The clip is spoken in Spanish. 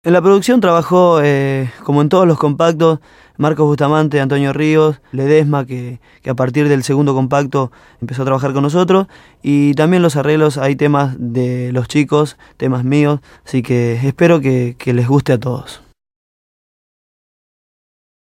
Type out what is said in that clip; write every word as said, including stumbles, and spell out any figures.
En la producción trabajó, eh, como en todos los compactos, Marcos Bustamante, Antonio Ríos, Ledesma, que, que a partir del segundo compacto empezó a trabajar con nosotros, y también los arreglos, hay temas de los chicos, temas míos, así que espero que, que les guste a todos.